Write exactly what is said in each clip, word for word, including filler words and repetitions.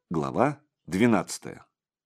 Глава двенадцатая.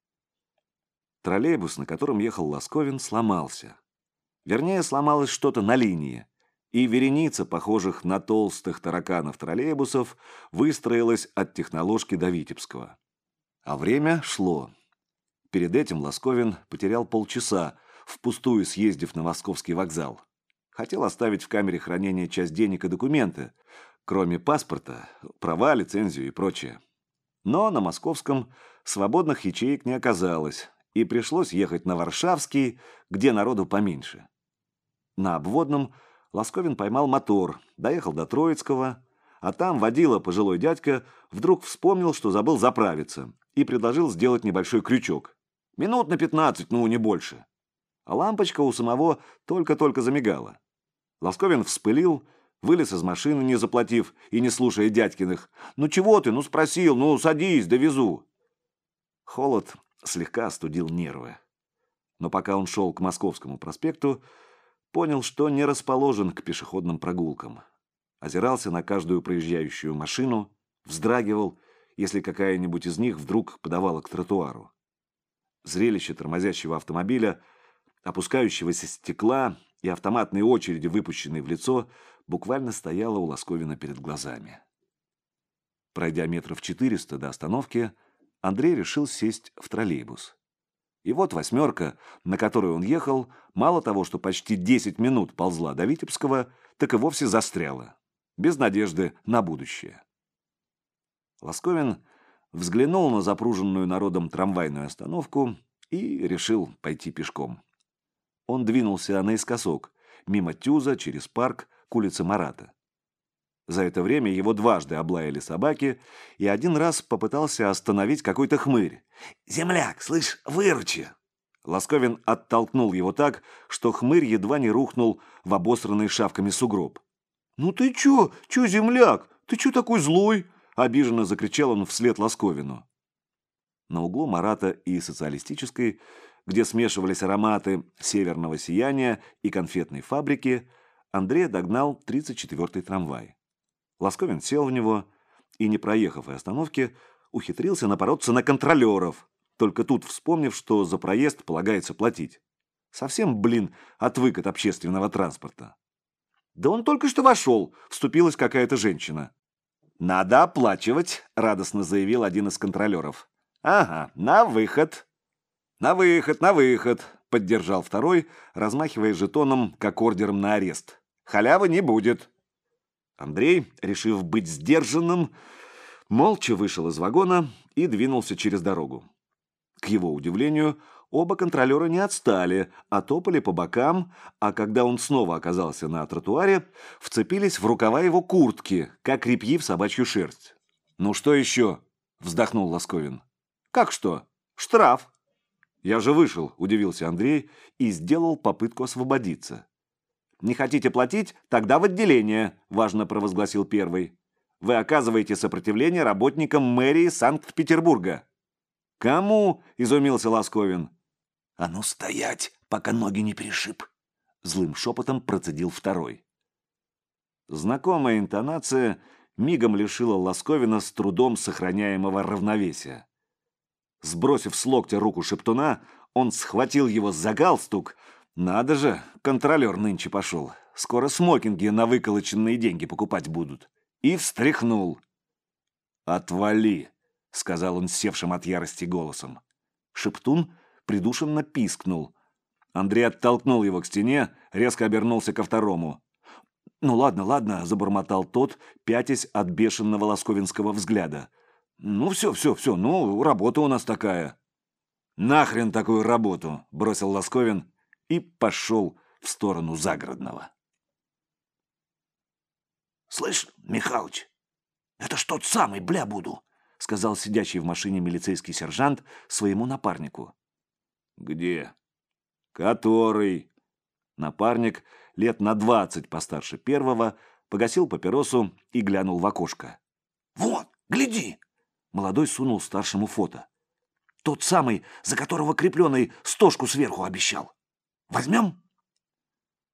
Троллейбус, на котором ехал Лосковин, сломался. Вернее, сломалось что-то на линии, и вереница, похожих на толстых тараканов троллейбусов, выстроилась от Техноложки до Витебского. А время шло. Перед этим Лосковин потерял полчаса, впустую съездив на Московский вокзал. Хотел оставить в камере хранения часть денег и документы, кроме паспорта, права, лицензию и прочее. Но на Московском свободных ячеек не оказалось, и пришлось ехать на Варшавский, где народу поменьше. На обводном Лосковин поймал мотор, доехал до Троицкого, а там водила пожилой дядька вдруг вспомнил, что забыл заправиться, и предложил сделать небольшой крючок. Минут на пятнадцать, ну не больше. А лампочка у самого только-только замигала. Лосковин вспылил, вылез из машины, не заплатив и не слушая дядькиных. «Ну чего ты? Ну спросил, ну садись, довезу». Холод слегка остудил нервы. Но пока он шел к Московскому проспекту, понял, что не расположен к пешеходным прогулкам. Озирался на каждую проезжающую машину, вздрагивал, если какая-нибудь из них вдруг подавала к тротуару. Зрелище тормозящего автомобиля, опускающегося стекла и автоматной очереди, выпущенной в лицо, буквально стояла у Лосковина перед глазами. Пройдя метров четыреста до остановки, Андрей решил сесть в троллейбус. И вот восьмерка, на которую он ехал, мало того, что почти десять минут ползла до Витебского, так и вовсе застряла, без надежды на будущее. Лосковин взглянул на запруженную народом трамвайную остановку и решил пойти пешком. Он двинулся наискосок, мимо Тюза, через парк, к улице Марата. За это время его дважды облаяли собаки, и один раз попытался остановить какой-то хмырь. «Земляк, слышь, выручи!» Лосковин оттолкнул его так, что хмырь едва не рухнул в обосранный шавками сугроб. «Ну ты чё? Чё, земляк? Ты чё такой злой?» — обиженно закричал он вслед Лосковину. На углу Марата и Социалистической, где смешивались ароматы северного сияния и конфетной фабрики, Андрей догнал тридцать четвёртый трамвай. Лосковин сел в него и, не проехав и остановки, ухитрился напороться на контролеров, только тут вспомнив, что за проезд полагается платить. Совсем, блин, отвык от общественного транспорта. «Да он только что вошел», — вступилась какая-то женщина. «Надо оплачивать», — радостно заявил один из контролеров. «Ага, на выход». «На выход, на выход», — поддержал второй, размахивая жетоном, как ордером на арест. «Халявы не будет». Андрей, решив быть сдержанным, молча вышел из вагона и двинулся через дорогу. К его удивлению, оба контролера не отстали, а топали по бокам, а когда он снова оказался на тротуаре, вцепились в рукава его куртки, как репьи в собачью шерсть. «Ну что еще?» — вздохнул Лосковин. «Как что? Штраф». «Я же вышел», — удивился Андрей и сделал попытку освободиться. «Не хотите платить? Тогда в отделение», — важно провозгласил первый. «Вы оказываете сопротивление работникам мэрии Санкт-Петербурга». «Кому?» — изумился Лосковин. «А ну стоять, пока ноги не перешиб», — злым шепотом процедил второй. Знакомая интонация мигом лишила Лосковина с трудом сохраняемого равновесия. Сбросив с локтя руку шептуна, он схватил его за галстук. Надо же, контролер нынче пошел. Скоро смокинги на выколоченные деньги покупать будут. И встряхнул. «Отвали», — сказал он севшим от ярости голосом. Шептун придушенно пискнул. Андрей оттолкнул его к стене, резко обернулся ко второму. «Ну ладно, ладно», — забормотал тот, пятясь от бешеного лосковинского взгляда. «Ну все, все, все, ну работа у нас такая». «Нахрен такую работу», — бросил Лосковин и пошел в сторону Загородного. «Слышь, Михалыч, это ж тот самый, бля, буду», — сказал сидящий в машине милицейский сержант своему напарнику. «Где?» «Который?» Напарник, лет на двадцать постарше первого, погасил папиросу и глянул в окошко. «Вот, гляди!» Молодой сунул старшему фото. «Тот самый, за которого крепленый стошку сверху обещал. Возьмем?»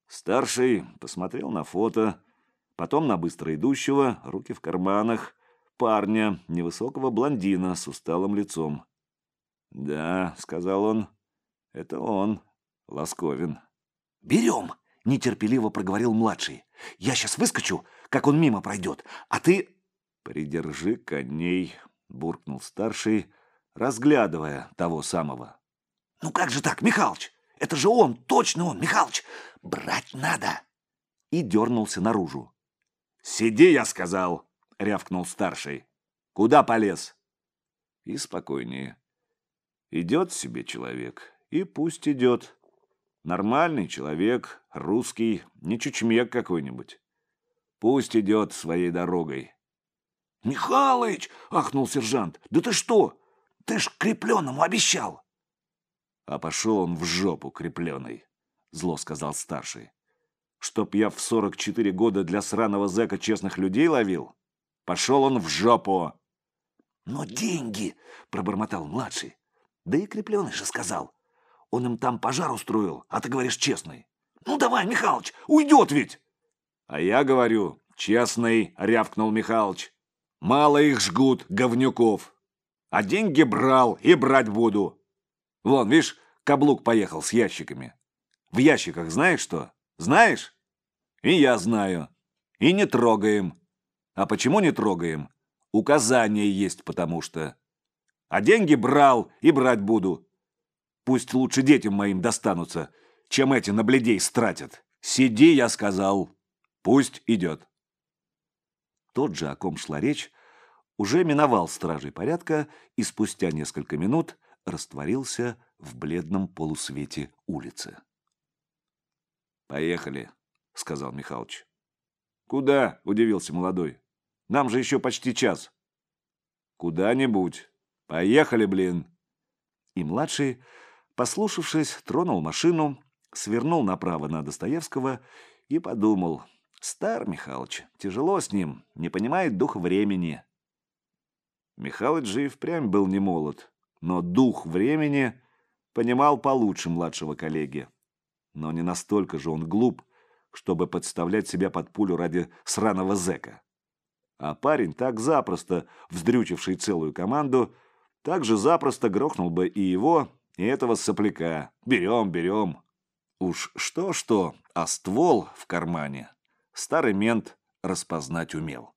Старший посмотрел на фото, потом на быстро идущего, руки в карманах, парня, невысокого блондина с усталым лицом. «Да», — сказал он, — «это он, Лосковин». «Берем!» — нетерпеливо проговорил младший. «Я сейчас выскочу, как он мимо пройдет, а ты...» «Придержи коней», — буркнул старший, разглядывая того самого. «Ну как же так, Михалыч? Это же он, точно он, Михалыч! Брать надо!» И дернулся наружу. «Сиди, я сказал!» — рявкнул старший. «Куда полез?» И спокойнее. Идет себе человек, и пусть идет. Нормальный человек, русский, не чучмек какой-нибудь. Пусть идет своей дорогой. «Михалыч!» — ахнул сержант. «Да ты что? Ты ж крепленному обещал!» «А пошел он в жопу, крепленый», — зло сказал старший. «Чтоб я в сорок четыре года для сраного зэка честных людей ловил? Пошел он в жопу!» «Но деньги!» — пробормотал младший. «Да и крепленый же сказал. Он им там пожар устроил, а ты говоришь честный. Ну давай, Михалыч, уйдет ведь!» «А я говорю, честный», — рявкнул Михалыч. «Мало их жгут, говнюков. А деньги брал и брать буду. Вон, видишь, каблук поехал с ящиками. В ящиках знаешь что? Знаешь? И я знаю. И не трогаем. А почему не трогаем? Указание есть потому что. А деньги брал и брать буду. Пусть лучше детям моим достанутся, чем эти на бледей стратят. Сиди, я сказал. Пусть идет». Тот же, о ком шла речь, уже миновал стражей порядка и спустя несколько минут растворился в бледном полусвете улицы. «Поехали», — сказал Михалыч. «Куда?» — удивился молодой. «Нам же еще почти час». «Куда-нибудь. Поехали, блин!» И младший, послушавшись, тронул машину, свернул направо на Достоевского и подумал: «Стар Михалыч, тяжело с ним, не понимает дух времени». Михалыч же и впрямь был не молод, но дух времени понимал получше младшего коллеги. Но не настолько же он глуп, чтобы подставлять себя под пулю ради сраного зэка. А парень, так запросто вздрючивший целую команду, так же запросто грохнул бы и его, и этого сопляка. Берем, берем. Уж что-что, а ствол в кармане старый мент распознать умел.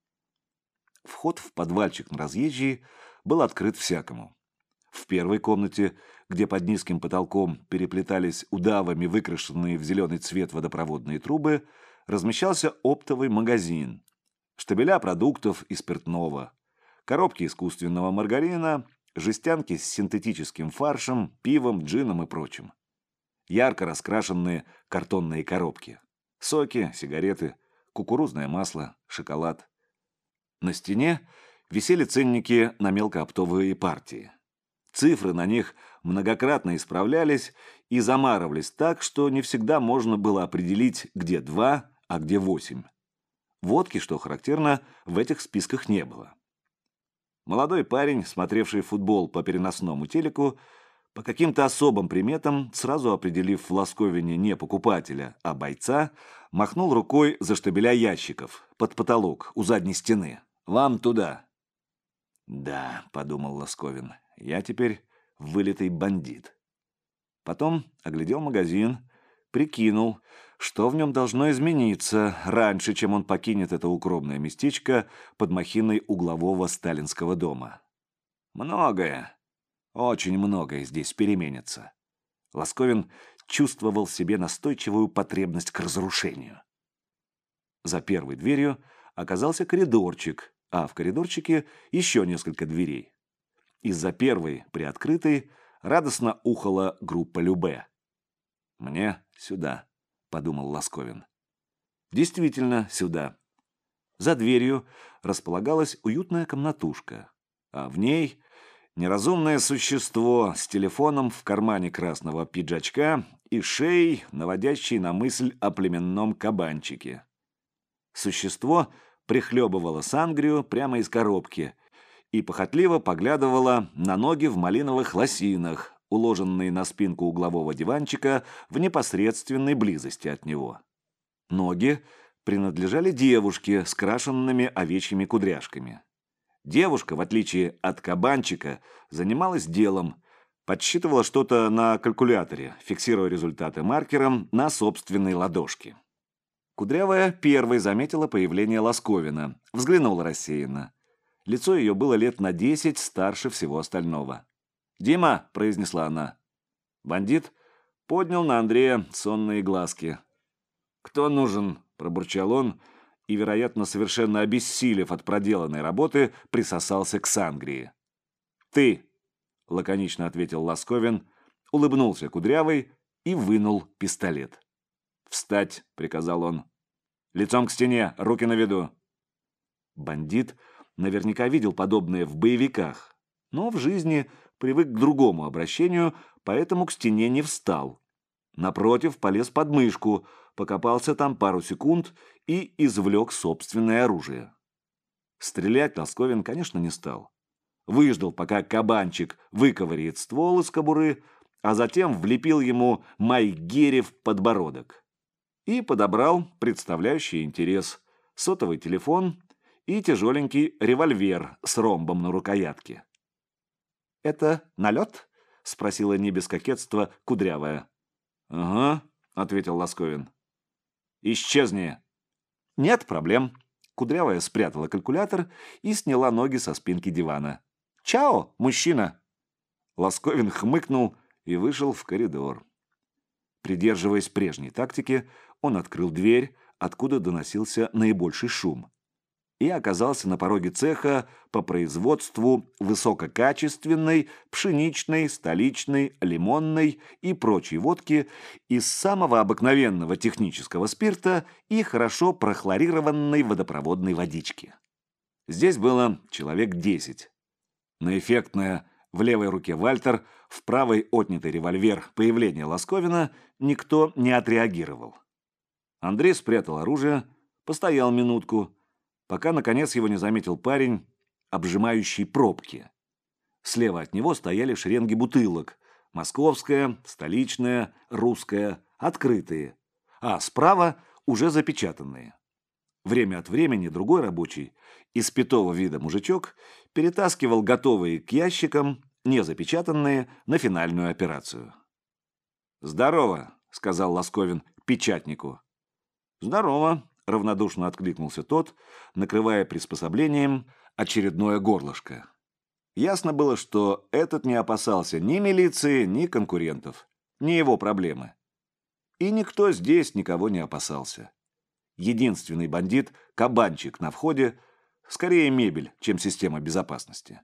Вход в подвальчик на разъезжей был открыт всякому. В первой комнате, где под низким потолком переплетались удавами выкрашенные в зеленый цвет водопроводные трубы, размещался оптовый магазин. Штабеля продуктов и спиртного, коробки искусственного маргарина, жестянки с синтетическим фаршем, пивом, джином и прочим. Ярко раскрашенные картонные коробки. Соки, сигареты, кукурузное масло, шоколад. На стене висели ценники на мелкооптовые партии. Цифры на них многократно исправлялись и замарывались так, что не всегда можно было определить, где два, а где восемь. Водки, что характерно, в этих списках не было. Молодой парень, смотревший футбол по переносному телеку, по каким-то особым приметам, сразу определив в Лосковине не покупателя, а бойца, махнул рукой за штабеля ящиков, под потолок, у задней стены. «Вам туда». «Да», — подумал Лосковин, — «я теперь вылитый бандит». Потом оглядел магазин, прикинул, что в нем должно измениться раньше, чем он покинет это укромное местечко под махиной углового сталинского дома. Многое, очень многое здесь переменится. Лосковин чувствовал в себе настойчивую потребность к разрушению. За первой дверью оказался коридорчик, а в коридорчике еще несколько дверей. Из-за первой, приоткрытой, радостно ухала группа Любе. «Мне сюда», — подумал Лосковин. Действительно, сюда. За дверью располагалась уютная комнатушка, а в ней неразумное существо с телефоном в кармане красного пиджачка и шеей, наводящей на мысль о племенном кабанчике. Существо прихлебывало сангрию прямо из коробки и похотливо поглядывало на ноги в малиновых лосинах, уложенные на спинку углового диванчика в непосредственной близости от него. Ноги принадлежали девушке с крашенными овечьими кудряшками. Девушка, в отличие от кабанчика, занималась делом, подсчитывала что-то на калькуляторе, фиксируя результаты маркером на собственной ладошке. Кудрявая первой заметила появление Лосковина, взглянула рассеянно. Лицо ее было лет на десять старше всего остального. «Дима!» – произнесла она. Бандит поднял на Андрея сонные глазки. «Кто нужен?» – пробурчал он, и, вероятно, совершенно обессилев от проделанной работы, присосался к Сангрии. «Ты!» – лаконично ответил Лосковин, улыбнулся Кудрявой и вынул пистолет. «Встать!» – приказал он. «Лицом к стене, руки на виду!» Бандит наверняка видел подобное в боевиках, но в жизни привык к другому обращению, поэтому к стене не встал. Напротив, полез под мышку, покопался там пару секунд и извлек собственное оружие. Стрелять Лосковин, конечно, не стал. Выждал, пока кабанчик выковыряет ствол из кобуры, а затем влепил ему майгери в подбородок. И подобрал представляющий интерес сотовый телефон и тяжеленький револьвер с ромбом на рукоятке. «Это налет?» — спросила не без кокетства Кудрявая. «Ага», — ответил Лосковин. «Исчезни!» «Нет проблем». Кудрявая спрятала калькулятор и сняла ноги со спинки дивана. «Чао, мужчина!» Лосковин хмыкнул и вышел в коридор. Придерживаясь прежней тактики, он открыл дверь, откуда доносился наибольший шум, и оказался на пороге цеха по производству высококачественной пшеничной, столичной, лимонной и прочей водки из самого обыкновенного технического спирта и хорошо прохлорированной водопроводной водички. Здесь было человек десять. На эффектное в левой руке Вальтер, в правой отнятый револьвер появления Лосковина никто не отреагировал. Андрей спрятал оружие, постоял минутку, пока, наконец, его не заметил парень, обжимающий пробки. Слева от него стояли шеренги бутылок. Московская, столичная, русская, открытые. А справа уже запечатанные. Время от времени другой рабочий, испятого вида мужичок, перетаскивал готовые к ящикам, не запечатанные, на финальную операцию. «Здорово», — сказал Лосковин печатнику. «Здорово», — равнодушно откликнулся тот, накрывая приспособлением очередное горлышко. Ясно было, что этот не опасался ни милиции, ни конкурентов, ни его проблемы. И никто здесь никого не опасался. Единственный бандит — кабанчик на входе, скорее мебель, чем система безопасности.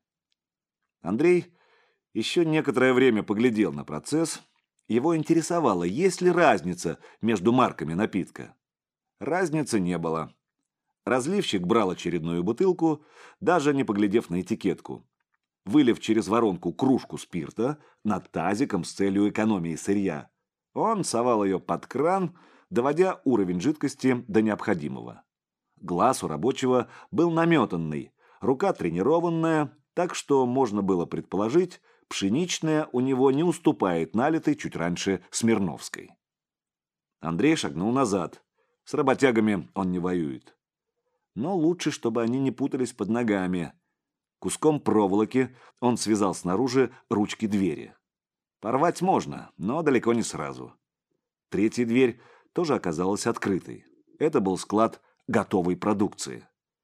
Андрей еще некоторое время поглядел на процесс. Его интересовало, есть ли разница между марками напитка. Разницы не было. Разливщик брал очередную бутылку, даже не поглядев на этикетку. Вылив через воронку кружку спирта над тазиком с целью экономии сырья, он совал ее под кран, доводя уровень жидкости до необходимого. Глаз у рабочего был наметанный, рука тренированная, так что можно было предположить, пшеничная у него не уступает налитой чуть раньше Смирновской. Андрей шагнул назад. С работягами он не воюет. Но лучше, чтобы они не путались под ногами. Куском проволоки он связал снаружи ручки двери. Порвать можно, но далеко не сразу. Третья дверь тоже оказалась открытой. Это был склад готовой продукции.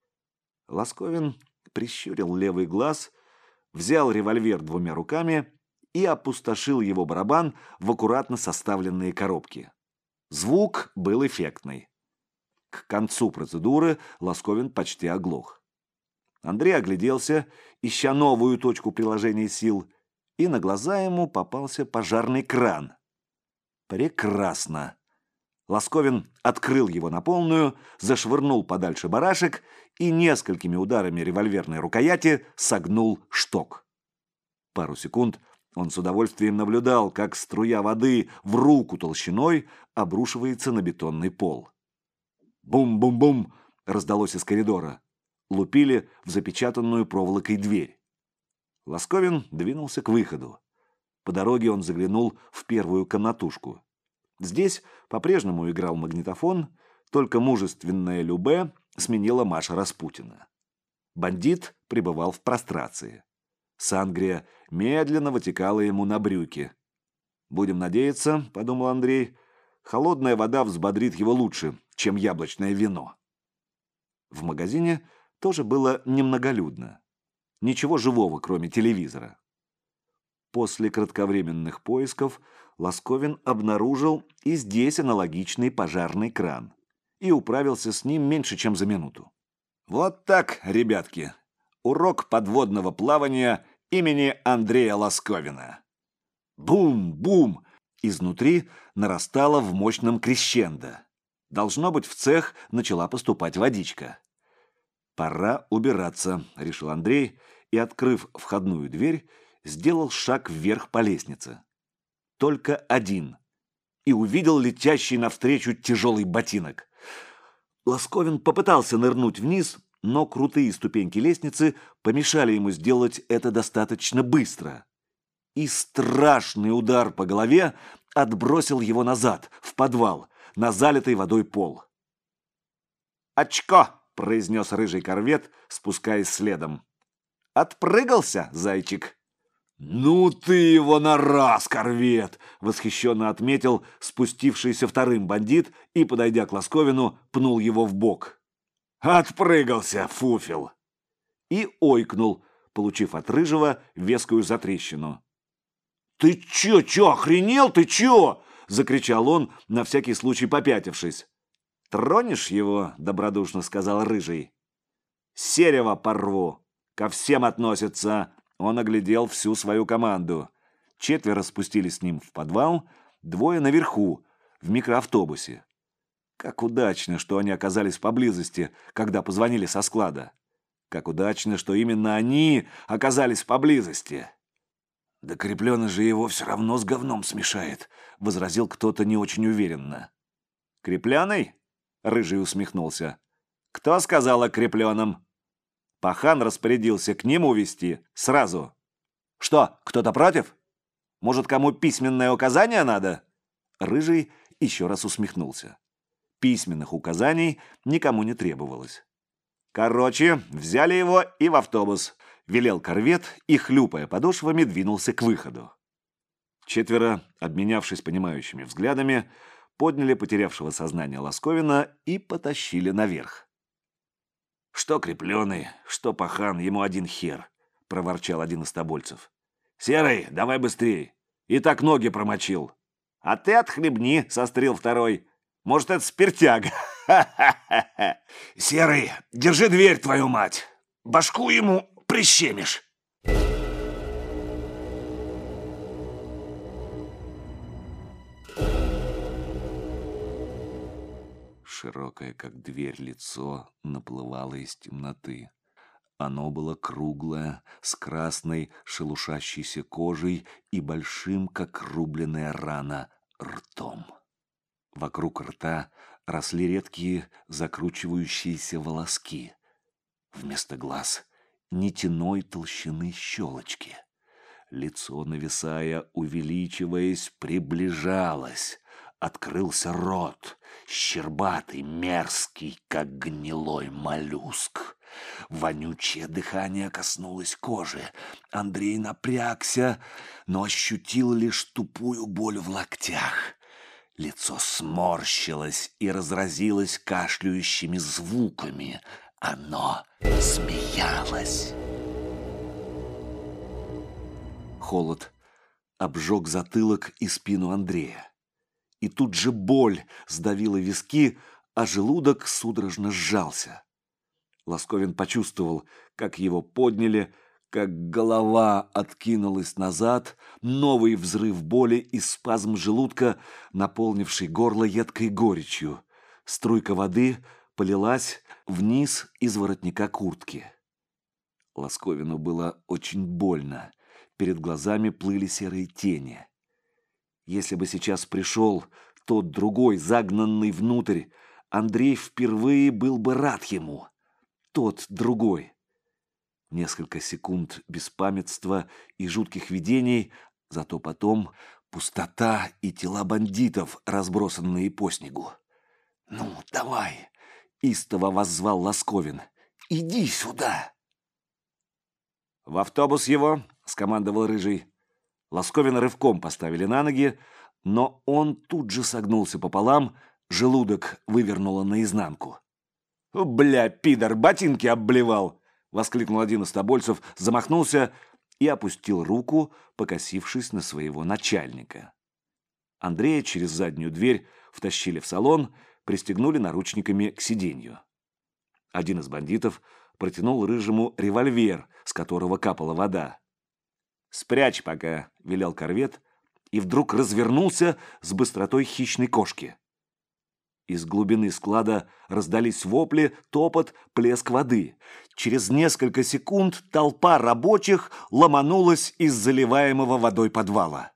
Лосковин прищурил левый глаз, взял револьвер двумя руками и опустошил его барабан в аккуратно составленные коробки. Звук был эффектный. К концу процедуры Лосковин почти оглох. Андрей огляделся, ища новую точку приложения сил, и на глаза ему попался пожарный кран. Прекрасно! Лосковин открыл его на полную, зашвырнул подальше барашек и несколькими ударами револьверной рукояти согнул шток. Пару секунд он с удовольствием наблюдал, как струя воды в руку толщиной обрушивается на бетонный пол. «Бум-бум-бум!» раздалось из коридора. Лупили в запечатанную проволокой дверь. Лосковин двинулся к выходу. По дороге он заглянул в первую комнатушку. Здесь по-прежнему играл магнитофон, только мужественная Любе сменила Маша Распутина. Бандит пребывал в прострации. Сангрия медленно вытекала ему на брюки. «Будем надеяться, — подумал Андрей, — холодная вода взбодрит его лучше, чем яблочное вино». В магазине тоже было немноголюдно. Ничего живого, кроме телевизора. После кратковременных поисков Лосковин обнаружил и здесь аналогичный пожарный кран и управился с ним меньше, чем за минуту. Вот так, ребятки, урок подводного плавания имени Андрея Лосковина. Бум-бум! Изнутри нарастало в мощном крещендо. Должно быть, в цех начала поступать водичка. «Пора убираться», — решил Андрей, и, открыв входную дверь, сделал шаг вверх по лестнице. Только один. И увидел летящий навстречу тяжелый ботинок. Лосковин попытался нырнуть вниз, но крутые ступеньки лестницы помешали ему сделать это достаточно быстро. И страшный удар по голове отбросил его назад, в подвал, на залитый водой пол. «Очко!» — произнес рыжий корвет, спускаясь следом. «Отпрыгался, зайчик?» «Ну ты его на раз, корвет!» — восхищенно отметил спустившийся вторым бандит и, подойдя к Лосковину, пнул его в бок. «Отпрыгался, фуфел!» И ойкнул, получив от рыжего вескую затрещину. «Ты чё, чё, охренел, ты чё?» — закричал он, на всякий случай попятившись. «Тронешь его?» — добродушно сказал рыжий. «Серево порву. Ко всем относится». Он оглядел всю свою команду. Четверо спустились с ним в подвал, двое наверху, в микроавтобусе. Как удачно, что они оказались поблизости, когда позвонили со склада. Как удачно, что именно они оказались поблизости. «Да крепленый же его все равно с говном смешает», — возразил кто-то не очень уверенно. «Крепленый?» — рыжий усмехнулся. «Кто сказал о крепленном?» Пахан распорядился к нему везти сразу. «Что, кто-то против? Может, кому письменное указание надо?» Рыжий еще раз усмехнулся. Письменных указаний никому не требовалось. «Короче, взяли его и в автобус», — велел корвет и, хлюпая подошвами, двинулся к выходу. Четверо, обменявшись понимающими взглядами, подняли потерявшего сознание Лосковина и потащили наверх. «Что крепленый, что пахан, ему один хер», — проворчал один из тобольцев. «Серый, давай быстрей, и так ноги промочил». «А ты отхлебни», — сострил второй. «Может, это спиртяга?» «Серый, держи дверь, твою мать! Башку ему прищемишь!» Широкое, как дверь, лицо наплывало из темноты. Оно было круглое, с красной, шелушащейся кожей и большим, как рубленная рана, ртом. Вокруг рта росли редкие, закручивающиеся волоски. Вместо глаз — нитяной толщины щелочки. Лицо, нависая, увеличиваясь, приближалось. Открылся рот, щербатый, мерзкий, как гнилой моллюск. Вонючее дыхание коснулось кожи. Андрей напрягся, но ощутил лишь тупую боль в локтях. Лицо сморщилось и разразилось кашляющими звуками. Оно смеялось. Холод обжег затылок и спину Андрея. И тут же боль сдавила виски, а желудок судорожно сжался. Лосковин почувствовал, как его подняли, как голова откинулась назад, новый взрыв боли и спазм желудка, наполнивший горло едкой горечью. Струйка воды полилась вниз из воротника куртки. Лосковину было очень больно. Перед глазами плыли серые тени. Если бы сейчас пришел тот другой, загнанный внутрь, Андрей впервые был бы рад ему. Тот другой. Несколько секунд беспамятства и жутких видений, зато потом пустота и тела бандитов, разбросанные по снегу. «Ну, давай!» — истово воззвал Лосковин. «Иди сюда!» «В автобус его!» — скомандовал Рыжий. Лосковина рывком поставили на ноги, но он тут же согнулся пополам, желудок вывернуло наизнанку. «Бля, пидор, ботинки обблевал!» — воскликнул один из тобольцев, замахнулся и опустил руку, покосившись на своего начальника. Андрея через заднюю дверь втащили в салон, пристегнули наручниками к сиденью. Один из бандитов протянул Рыжему револьвер, с которого капала вода. «Спрячь пока», — велел корвет, и вдруг развернулся с быстротой хищной кошки. Из глубины склада раздались вопли, топот, плеск воды. Через несколько секунд толпа рабочих ломанулась из заливаемого водой подвала.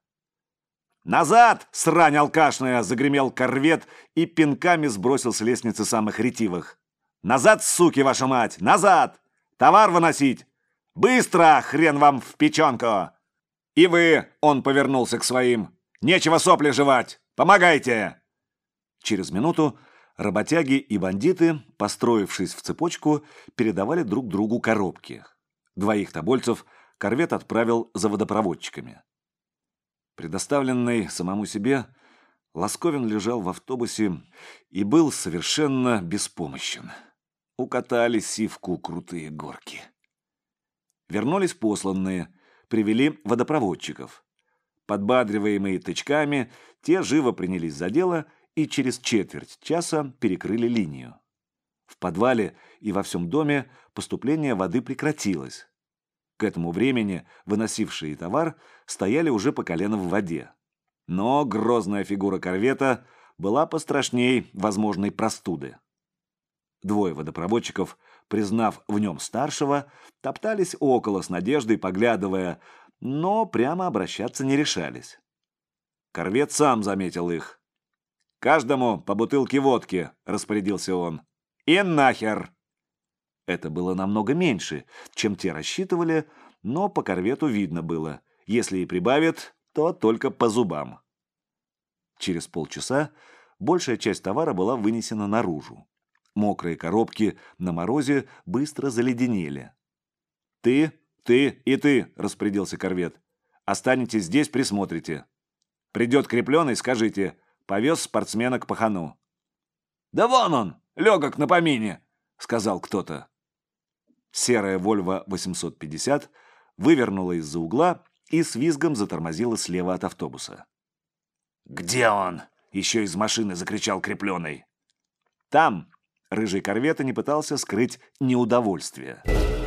«Назад, срань алкашная!» — загремел корвет и пинками сбросил с лестницы самых ретивых. «Назад, суки, ваша мать! Назад! Товар выносить! Быстро, хрен вам в печенку! И вы!» — он повернулся к своим. «Нечего сопли жевать! Помогайте!» Через минуту работяги и бандиты, построившись в цепочку, передавали друг другу коробки. Двоих тобольцев корвет отправил за водопроводчиками. Предоставленный самому себе, Лосковин лежал в автобусе и был совершенно беспомощен. Укатали сивку крутые горки. Вернулись посланные, привели водопроводчиков. Подбадриваемые тычками, те живо принялись за дело и через четверть часа перекрыли линию. В подвале и во всем доме поступление воды прекратилось. К этому времени выносившие товар стояли уже по колено в воде. Но грозная фигура корвета была пострашней возможной простуды. Двое водопроводчиков, признав в нем старшего, топтались около с надеждой, поглядывая, но прямо обращаться не решались. Корвет сам заметил их. «Каждому по бутылке водки», — распорядился он. «И нахер!» Это было намного меньше, чем те рассчитывали, но по корвету видно было. Если и прибавят, то только по зубам. Через полчаса большая часть товара была вынесена наружу. Мокрые коробки на морозе быстро заледенели. «Ты, ты и ты», — распорядился корвет. «Останетесь здесь, присмотрите. Придет крепленый, скажите, повез спортсмена к пахану». «Да вон он, легок на помине», — сказал кто-то. Серая «Вольво восемьсот пятьдесят» вывернула из-за угла и с визгом затормозила слева от автобуса. «Где он?» — еще из машины закричал крепленый. «Там!» — рыжий корвет и не пытался скрыть неудовольствие.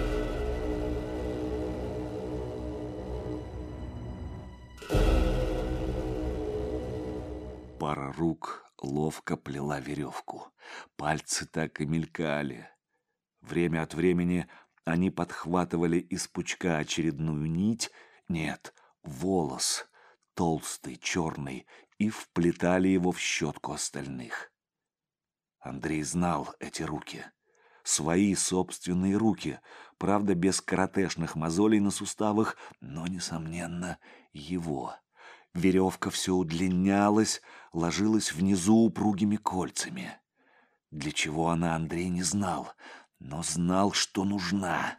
Пара рук ловко плела веревку. Пальцы так и мелькали. Время от времени они подхватывали из пучка очередную нить, нет, волос, толстый, черный, и вплетали его в щетку остальных. Андрей знал эти руки. Свои собственные руки, правда, без каратешных мозолей на суставах, но, несомненно, его. Веревка все удлинялась, ложилась внизу упругими кольцами. Для чего она, Андрей не знал, но знал, что нужна.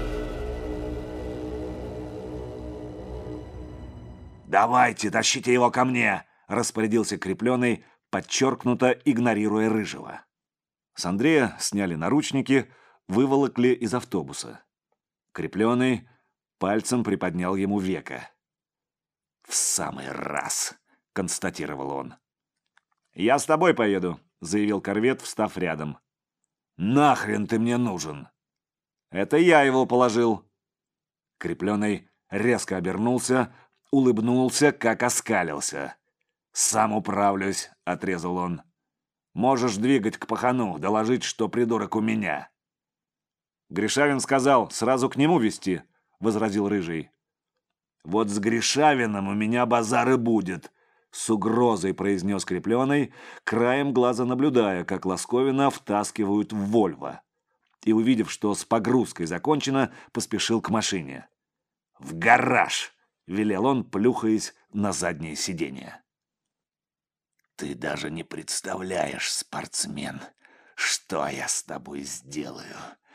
«Давайте, тащите его ко мне!» — распорядился крепленый, подчеркнуто игнорируя Рыжего. С Андрея сняли наручники, выволокли из автобуса. Крепленый пальцем приподнял ему веко. «В самый раз!» — констатировал он. «Я с тобой поеду», — заявил корвет, встав рядом. «Нахрен ты мне нужен?» «Это я его положил». Крепленый резко обернулся, улыбнулся, как оскалился. «Сам управлюсь», — отрезал он. «Можешь двигать к пахану, доложить, что придурок у меня». «Гришавин сказал, сразу к нему везти», — возразил Рыжий. «Вот с Гришавиным у меня базар и будет», — с угрозой произнес крепленый, краем глаза наблюдая, как Лосковина втаскивают в «Вольво». И, увидев, что с погрузкой закончено, поспешил к машине. «В гараж!» — велел он, плюхаясь на заднее сиденье. «Ты даже не представляешь, спортсмен, что я с тобой сделаю.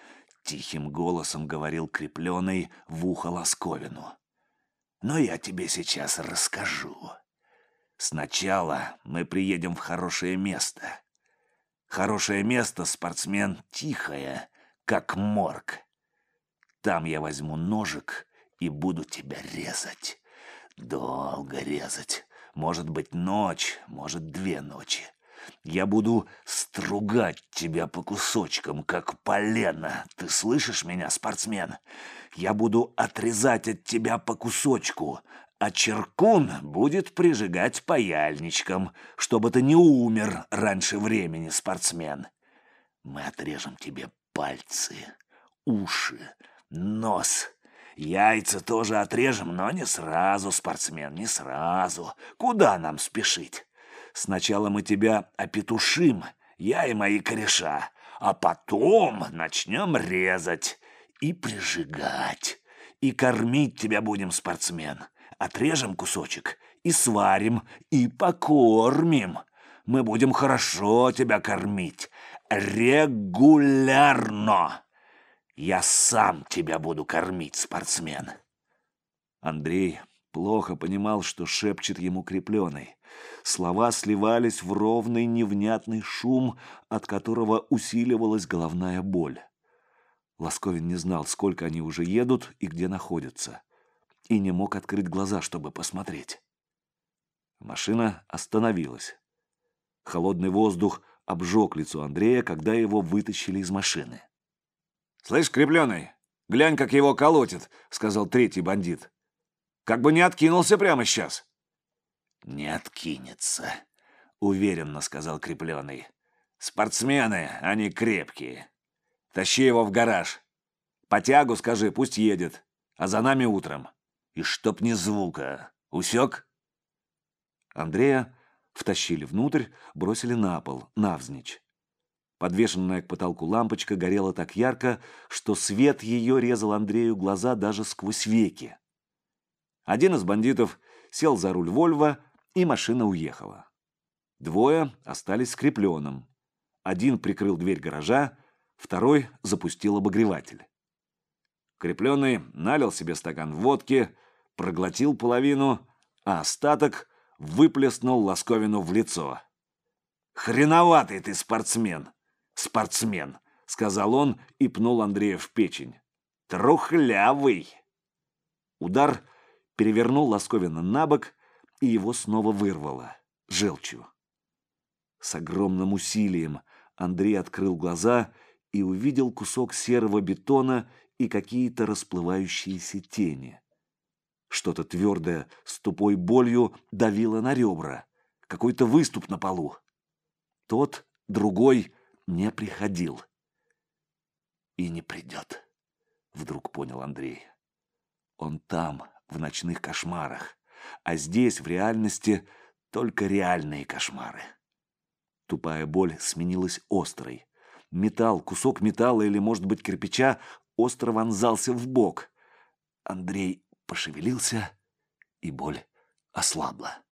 Тихим голосом говорил Крепленый в ухо Лосковину. «Но я тебе сейчас расскажу. Сначала мы приедем в хорошее место. Хорошее место, спортсмен, тихое, как морг. Там я возьму ножик и буду тебя резать. Долго резать. Может быть, ночь, может, две ночи. Я буду стругать тебя по кусочкам, как полено. Ты слышишь меня, спортсмен? Я буду отрезать от тебя по кусочку, а Черкун будет прижигать паяльничком, чтобы ты не умер раньше времени, спортсмен. Мы отрежем тебе пальцы, уши, нос. Яйца тоже отрежем, но не сразу, спортсмен, не сразу. Куда нам спешить? Сначала мы тебя опетушим, я и мои кореша, а потом начнем резать и прижигать. И кормить тебя будем, спортсмен. Отрежем кусочек и сварим, и покормим. Мы будем хорошо тебя кормить. Регулярно. Я сам тебя буду кормить, спортсмен». Андрей плохо понимал, что шепчет ему Крепленый. Слова сливались в ровный невнятный шум, от которого усиливалась головная боль. Лосковин не знал, сколько они уже едут и где находятся, и не мог открыть глаза, чтобы посмотреть. Машина остановилась. Холодный воздух обжег лицо Андрея, когда его вытащили из машины. «Слышь, Крепленый, глянь, как его колотит», — сказал третий бандит. «Как бы не откинулся прямо сейчас». «Не откинется», — уверенно сказал Крепленый. «Спортсмены, они крепкие. Тащи его в гараж. По тягу скажи, пусть едет, а за нами утром. И чтоб ни звука. Усек?» Андрея втащили внутрь, бросили на пол, навзничь. Подвешенная к потолку лампочка горела так ярко, что свет ее резал Андрею глаза даже сквозь веки. Один из бандитов сел за руль «Вольво», и машина уехала. Двое остались с Крепленым. Один прикрыл дверь гаража, второй запустил обогреватель. Крепленый налил себе стакан водки, проглотил половину, а остаток выплеснул Лосковину в лицо. «Хреноватый ты спортсмен! Спортсмен!» — сказал он и пнул Андрея в печень. «Трухлявый!» Удар перевернул Лосковина на бок, и его снова вырвало желчью. С огромным усилием Андрей открыл глаза и увидел кусок серого бетона и какие-то расплывающиеся тени. Что-то твердое с тупой болью давило на ребра, какой-то выступ на полу. Тот, другой не приходил. И не придет, вдруг понял Андрей. Он там, в ночных кошмарах, а здесь, в реальности, только реальные кошмары. Тупая боль сменилась острой. Металл, кусок металла или, может быть, кирпича остро вонзался в бок. Андрей пошевелился, и боль ослабла.